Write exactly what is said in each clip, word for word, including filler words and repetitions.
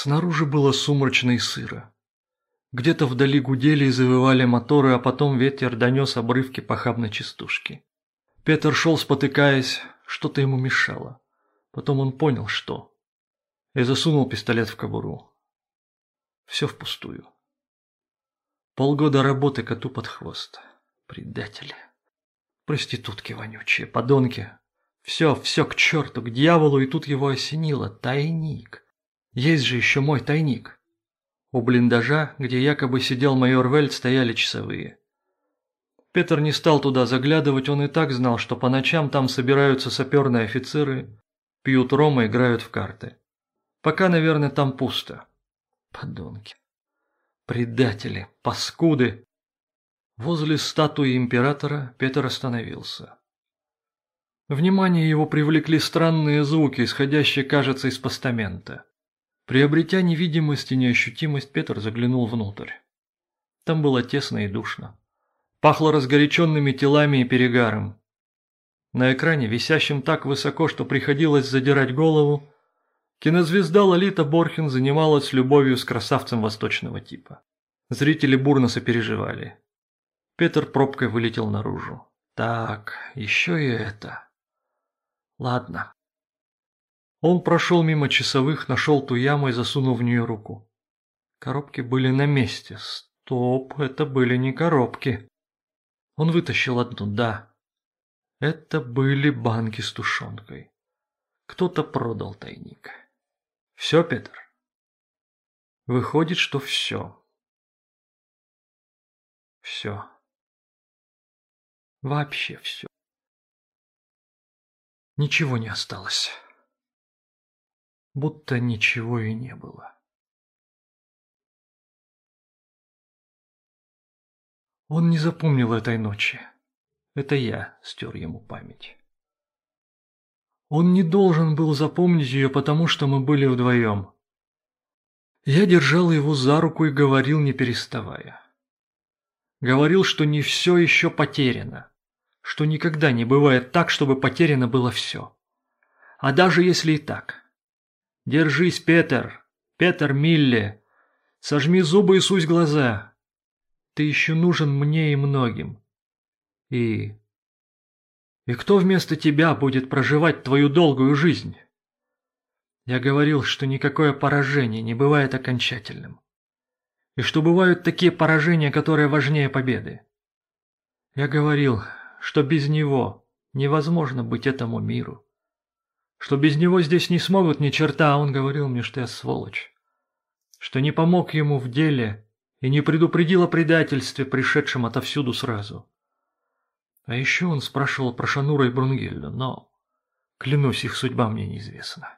Снаружи было сумрачно и сыро. Где-то вдали гудели и завывали моторы, а потом ветер донес обрывки похабной частушки. Петр шел, спотыкаясь, что-то ему мешало. Потом он понял, что. И засунул пистолет в кобуру. Все впустую. Полгода работы коту под хвост. Предатели. Проститутки вонючие, подонки. Все, все к черту, к дьяволу, и тут его осенило. Тайник. Есть же еще мой тайник. У блиндажа, где якобы сидел майор Вельт, стояли часовые. Петр не стал туда заглядывать, он и так знал, что по ночам там собираются саперные офицеры, пьют ром и играют в карты. Пока, наверное, там пусто. Подонки. Предатели, паскуды. Возле статуи императора Петр остановился. Внимание его привлекли странные звуки, исходящие, кажется, из постамента. Приобретя невидимость и неощутимость, Петр заглянул внутрь. Там было тесно и душно. Пахло разгоряченными телами и перегаром. На экране, висящем так высоко, что приходилось задирать голову, кинозвезда Лолита Борхен занималась любовью с красавцем восточного типа. Зрители бурно сопереживали. Петр пробкой вылетел наружу. Так, еще и это. Ладно. Он прошел мимо часовых, нашел ту яму и засунул в нее руку. Коробки были на месте. Стоп, это были не коробки. Он вытащил одну, да. Это были банки с тушенкой. Кто-то продал тайник. Все, Петр? Выходит, что все. Все. Вообще все. Ничего не осталось. Будто ничего и не было. Он не запомнил этой ночи. Это я стер ему память. Он не должен был запомнить ее, потому что мы были вдвоем. Я держал его за руку и говорил, не переставая. Говорил, что не все еще потеряно, что никогда не бывает так, чтобы потеряно было все. А даже если и так. Держись, Петр, Петр Милле, сожми зубы и сусь глаза. Ты еще нужен мне и многим. И... И кто вместо тебя будет проживать твою долгую жизнь? Я говорил, что никакое поражение не бывает окончательным. И что бывают такие поражения, которые важнее победы. Я говорил, что без него невозможно быть этому миру. Что без него здесь не смогут ни черта, а он говорил мне, что я сволочь. Что не помог ему в деле и не предупредил о предательстве, пришедшем отовсюду сразу. А еще он спрашивал про Шанура и Брунгильду, но, клянусь, их судьба мне неизвестна.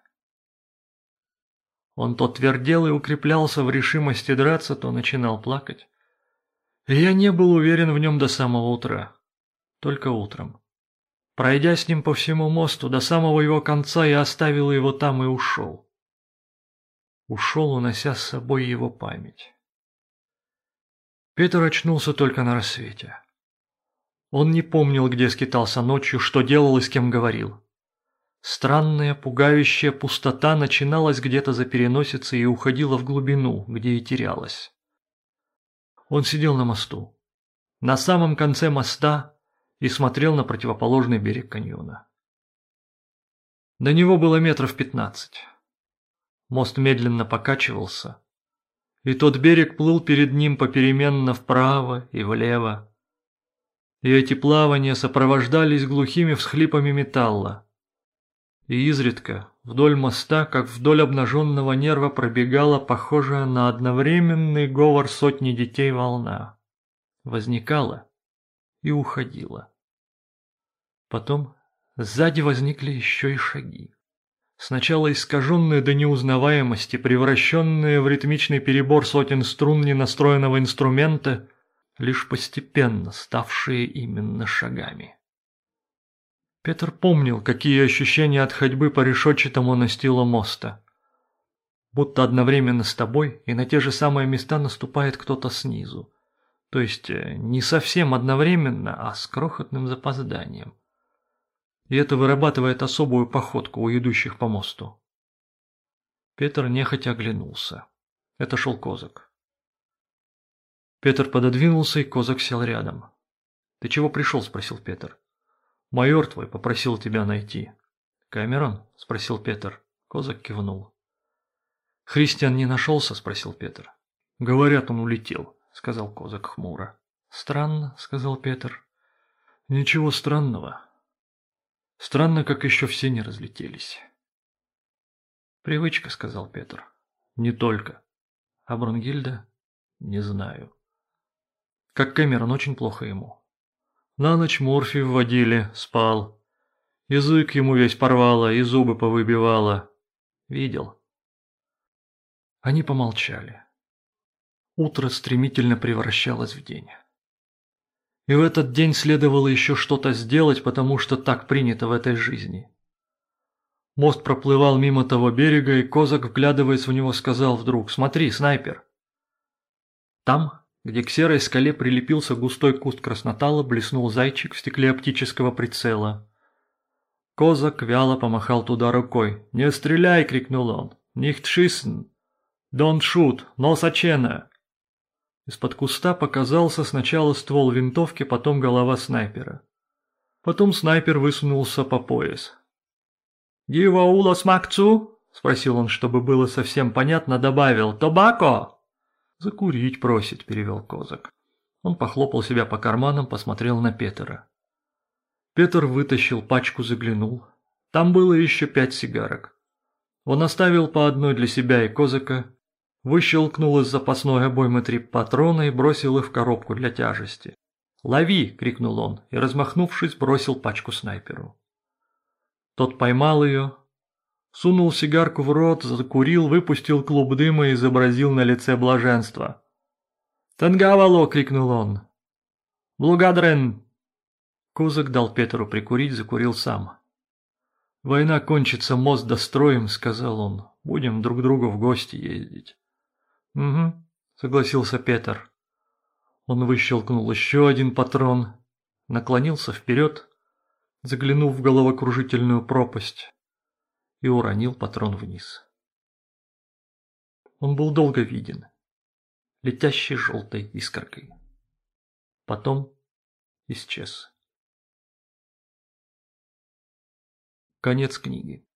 Он то твердел и укреплялся в решимости драться, то начинал плакать. И я не был уверен в нем до самого утра. Только утром. Пройдя с ним по всему мосту, до самого его конца, я оставил его там и ушел. Ушел, унося с собой его память. Петр очнулся только на рассвете. Он не помнил, где скитался ночью, что делал и с кем говорил. Странная, пугающая пустота начиналась где-то за переносицей и уходила в глубину, где и терялась. Он сидел на мосту, на самом конце моста, и смотрел на противоположный берег каньона. До него было метров пятнадцать. Мост медленно покачивался, и тот берег плыл перед ним попеременно вправо и влево. И эти плавания сопровождались глухими всхлипами металла. И изредка вдоль моста, как вдоль обнаженного нерва, пробегала похожая на одновременный говор сотни детей волна. Возникала и уходила. Потом сзади возникли еще и шаги. Сначала искаженные до неузнаваемости, превращенные в ритмичный перебор сотен струн ненастроенного инструмента, лишь постепенно ставшие именно шагами. Петр помнил, какие ощущения от ходьбы по решетчатому настилу моста. Будто одновременно с тобой и на те же самые места наступает кто-то снизу. То есть не совсем одновременно, а с крохотным запозданием. И это вырабатывает особую походку у идущих по мосту. Петр нехотя оглянулся. Это шел Козак. Петр пододвинулся, и Козак сел рядом. «Ты чего пришел?» – спросил Петр. «Майор твой попросил тебя найти». «Камерон?» – спросил Петр. Козак кивнул. «Христиан не нашелся?» – спросил Петр. «Говорят, он улетел», – сказал Козак хмуро. «Странно», – сказал Петр. «Ничего странного. Странно, как еще все не разлетелись». «Привычка», – сказал Петр. «Не только. А Брунгильда? Не знаю». «Как Кэмерон, очень плохо ему». «На ночь морфий вводили, спал. Язык ему весь порвало и зубы повыбивало. Видел». Они помолчали. Утро стремительно превращалось в день. И в этот день следовало еще что-то сделать, потому что так принято в этой жизни. Мост проплывал мимо того берега, и Козак, вглядываясь в него, сказал вдруг: «Смотри, снайпер!» Там, где к серой скале прилепился густой куст краснотала, блеснул зайчик в стекле оптического прицела. Козак вяло помахал туда рукой. «Не стреляй!» — крикнул он. «Nicht schießen! Don't shoot! No сачена!» Из-под куста показался сначала ствол винтовки, потом голова снайпера. Потом снайпер высунулся по пояс. «Гива ула смакцу?» — спросил он, чтобы было совсем понятно, добавил: «Тобако!» «Закурить просит», — перевел Козак. Он похлопал себя по карманам, посмотрел на Петера. Петр вытащил пачку, заглянул. Там было еще пять сигарок. Он оставил по одной для себя и Козака, выщелкнул из запасной обоймы три патрона и бросил их в коробку для тяжести. «Лови!» — крикнул он и, размахнувшись, бросил пачку снайперу. Тот поймал ее, сунул сигарку в рот, закурил, выпустил клуб дыма и изобразил на лице блаженство. «Тенгавало!» — крикнул он. «Благодарен!» Козак дал Петру прикурить, закурил сам. «Война кончится, мост достроим», — сказал он. «Будем друг к другу в гости ездить». «Угу», — согласился Петр. Он выщелкнул еще один патрон, наклонился вперед, заглянув в головокружительную пропасть, и уронил патрон вниз. Он был долго виден, летящей желтой искоркой. Потом исчез. Конец книги.